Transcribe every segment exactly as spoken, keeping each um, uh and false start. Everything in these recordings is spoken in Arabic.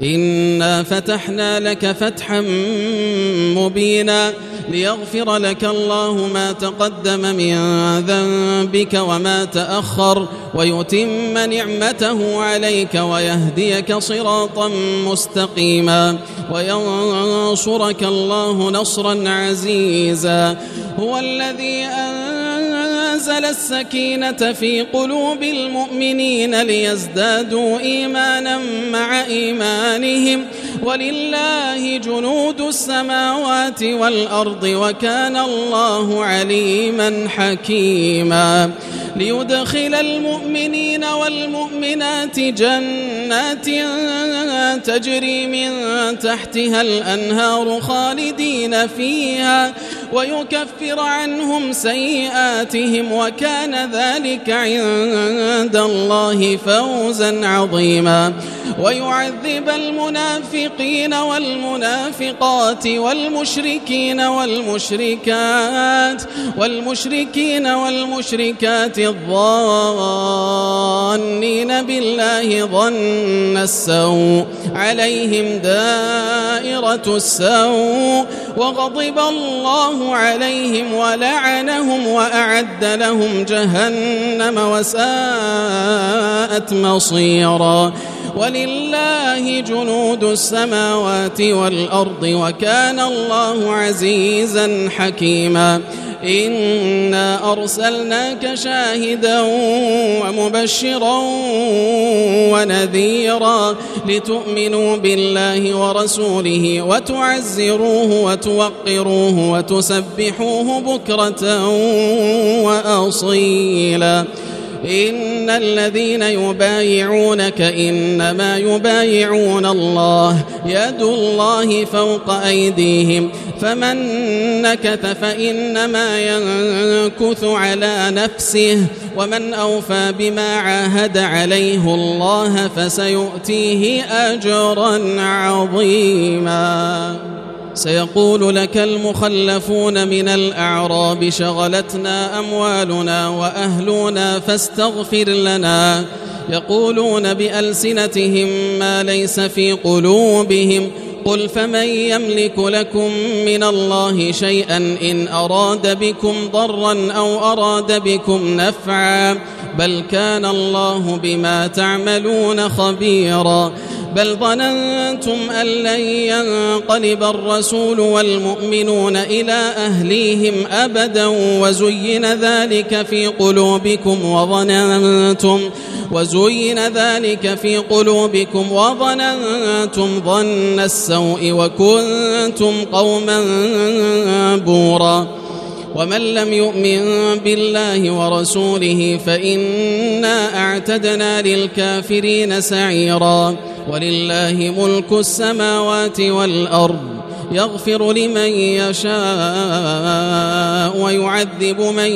إنا فتحنا لك فتحا مبينا ليغفر لك الله ما تقدم من ذنبك وما تأخر ويتم نعمته عليك ويهديك صراطا مستقيما وينصرك الله نصرا عزيزا. هو الذي أنزل السكينة في قلوب المؤمنين ليزدادوا إيمانا مع إيمانهم ولله جنود السماوات والأرض وكان الله عليما حكيما. ليدخل المؤمنين والمؤمنات جنات تجري من تحتها الأنهار خالدين فيها ويكفر عنهم سيئاتهم وكان ذلك عند الله فوزا عظيما. ويعذب المنافقين والمنافقات والمشركين والمشركات والمشركين والمشركات الظانين بالله ظن السوء عليهم دائرة السوء وغضب الله عليهم ولعنهم وأعد لهم جهنم وساءت مصيرا. ولله جنود السماوات والأرض وكان الله عزيزا حكيما. إنا أرسلناك شاهدا ومبشرا ونذيرا لتؤمنوا بالله ورسوله وتعزروه وتوقروه وتسبحوه بكرة وأصيلا. إن الذين يبايعونك إنما يبايعون الله يد الله فوق أيديهم فمن نكث فإنما ينكث على نفسه ومن أوفى بما عاهد عليه الله فسيؤتيه أجرا عظيما. سيقول لك المخلفون من الأعراب شغلتنا أموالنا وأهلنا فاستغفر لنا يقولون بألسنتهم ما ليس في قلوبهم قل فمن يملك لكم من الله شيئا إن أراد بكم ضرا أو أراد بكم نفعا بل كان الله بما تعملون خبيرا. بل ظننتم أن لن ينقلب الرسول والمؤمنون إلى أهليهم أبدا وزين ذلك في قلوبكم وظننتم وزين ذلك في قلوبكم وظننتم ظن السوء وكنتم قوما بورا. ومن لم يؤمن بالله ورسوله فإنا أعتدنا للكافرين سعيرا. ولله ملك السماوات والأرض يغفر لمن يشاء ويعذب من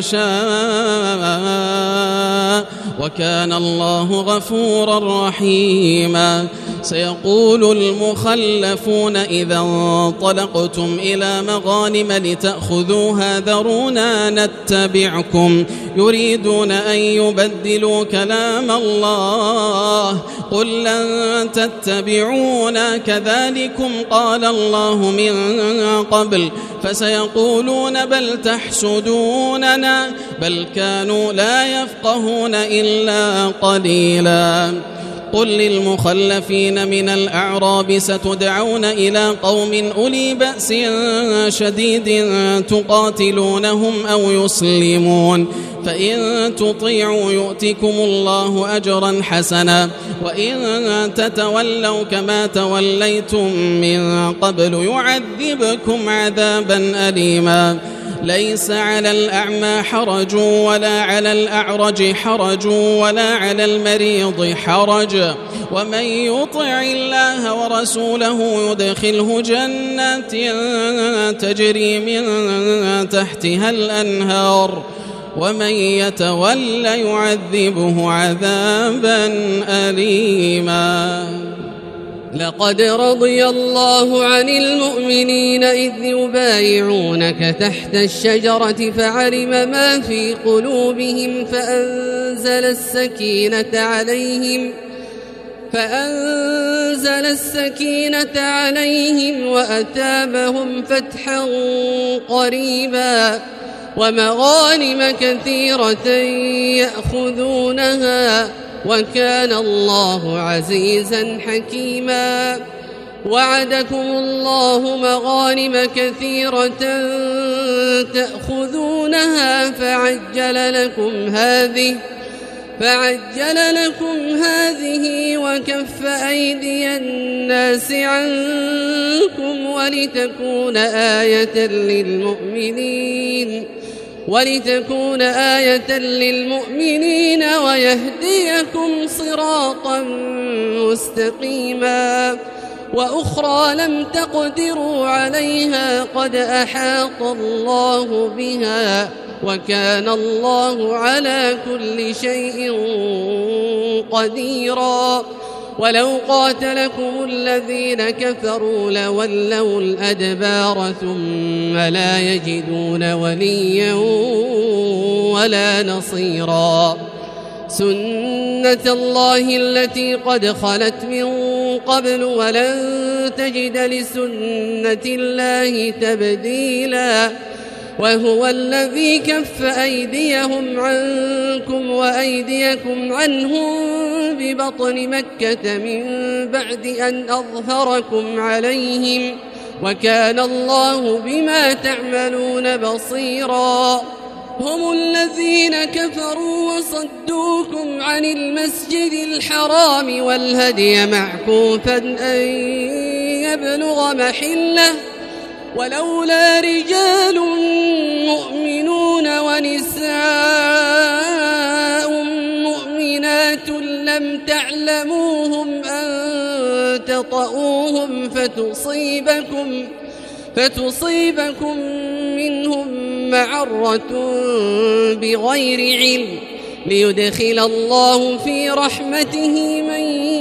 يشاء وكان الله غفورا رحيما. سيقول المخلفون إذا انطلقتم إلى مغانم لتأخذوها ذرونا نتبعكم يريدون أن يبدلوا كلام الله قل لن تتبعونا كذلكم قال الله من قبل فسيقولون بل تحسدوننا بل كانوا لا يفقهون إلا قليلا. قل للمخلفين من الأعراب ستدعون إلى قوم أولي بأس شديد تقاتلونهم أو يسلمون فإن تطيعوا يؤتكم الله أجرا حسنا وإن تتولوا كما توليتم من قبل يعذبكم عذابا أليما. ليس على الأعمى حرج ولا على الأعرج حرج ولا على المريض حرج ومن يطع الله ورسوله يدخله جنات تجري من تحتها الأنهار ومن يتول يعذبه عذابا أليما. لقد رضي الله عن المؤمنين إذ يبايعونك تحت الشجرة فعلم ما في قلوبهم فأنزل السكينة عليهم فأنزل فأنزل السكينة عليهم وأثابهم فتحا قريبا ومغانم كثيرة يأخذونها وكان الله عزيزا حكيما. وعدكم الله مغانم كثيرة تأخذونها فعجل لكم هذه فعجل لكم هذه وكف أيدي الناس عنكم ولتكون آية للمؤمنين ولتكون آية للمؤمنين ويهديكم صراطا مستقيما. وأخرى لم تقدروا عليها قد أحاط الله بها وكان الله على كل شيء قديرا. ولو قاتلكم الذين كفروا لولوا الأدبار ثم لا يجدون وليا ولا نصيرا. سنة الله التي قد خلت من قبل ولن تجد لسنة الله تبديلا. وهو الذي كف أيديهم عنكم وأيديكم عنهم ببطن مكة من بعد أن أظهركم عليهم وكان الله بما تعملون بصيرا. هم الذين كفروا وصدوكم عن المسجد الحرام والهدي معكوفا أن يبلغ محله ولولا رجال مؤمنون ونساء مؤمنات لم تعلموهم أن تطؤوهم فتصيبكم فتصيبكم منهم معرة بغير علم ليدخل الله في رحمته من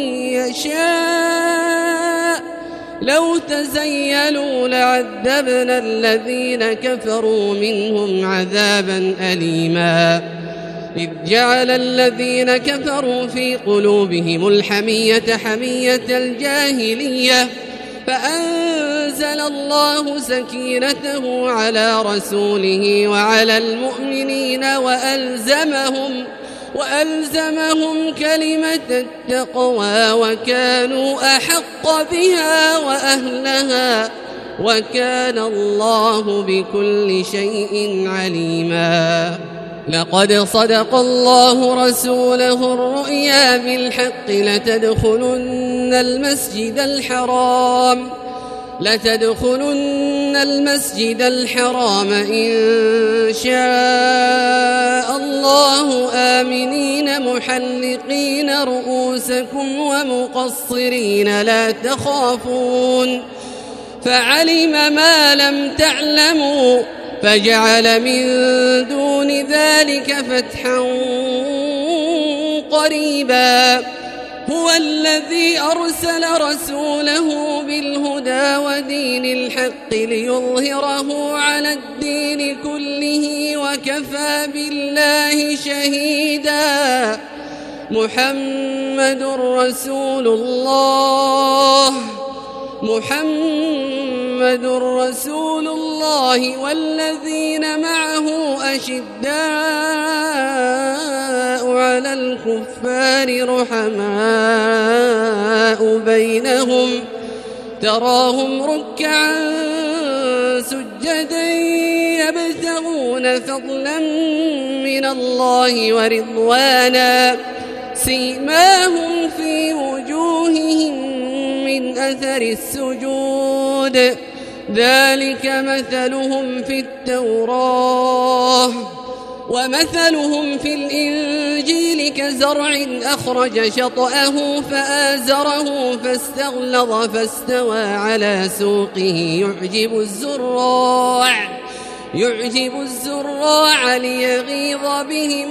يشاء. لو تزيلوا لعذبنا الذين كفروا منهم عذابا أليما. إذ جعل الذين كفروا في قلوبهم الحمية حمية الجاهلية فأنزل الله سكينته على رسوله وعلى المؤمنين وألزمهم وألزمهم كلمة التقوى وكانوا أحق بها وأهلها وكان الله بكل شيء عليما. لقد صدق الله رسوله الرؤيا بالحق لتدخلن المسجد الحرام لتدخلن المسجد الحرام إن شاء الله آمنين محلقين رؤوسكم ومقصرين لا تخافون فعلم ما لم تعلموا فجعل من دون ذلك فتحا قريبا. هو الذي أرسل رسوله بالهدى ودين الحق ليظهره على الدين كله وكفى بالله شهيدا. محمد رسول الله محمد رسول الله والذين معه أشداء على الكفار رحماء بينهم تراهم ركعا سجدا يبتغون فضلا من الله ورضوانا سيماهم في وجوههم من أثر السجود ذلك مثلهم في التوراة ومثلهم في الإنجيل كزرع أخرج شطأه فآزره فاستغلظ فاستوى على سوقه يعجب الزراع يعجب الزراع ليغيظ بهم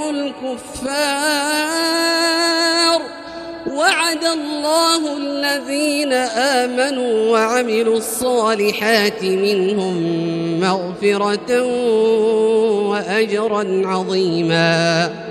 الكفار. وعد الله الذين آمنوا وعملوا الصالحات منهم مغفرة وأجرا عظيما.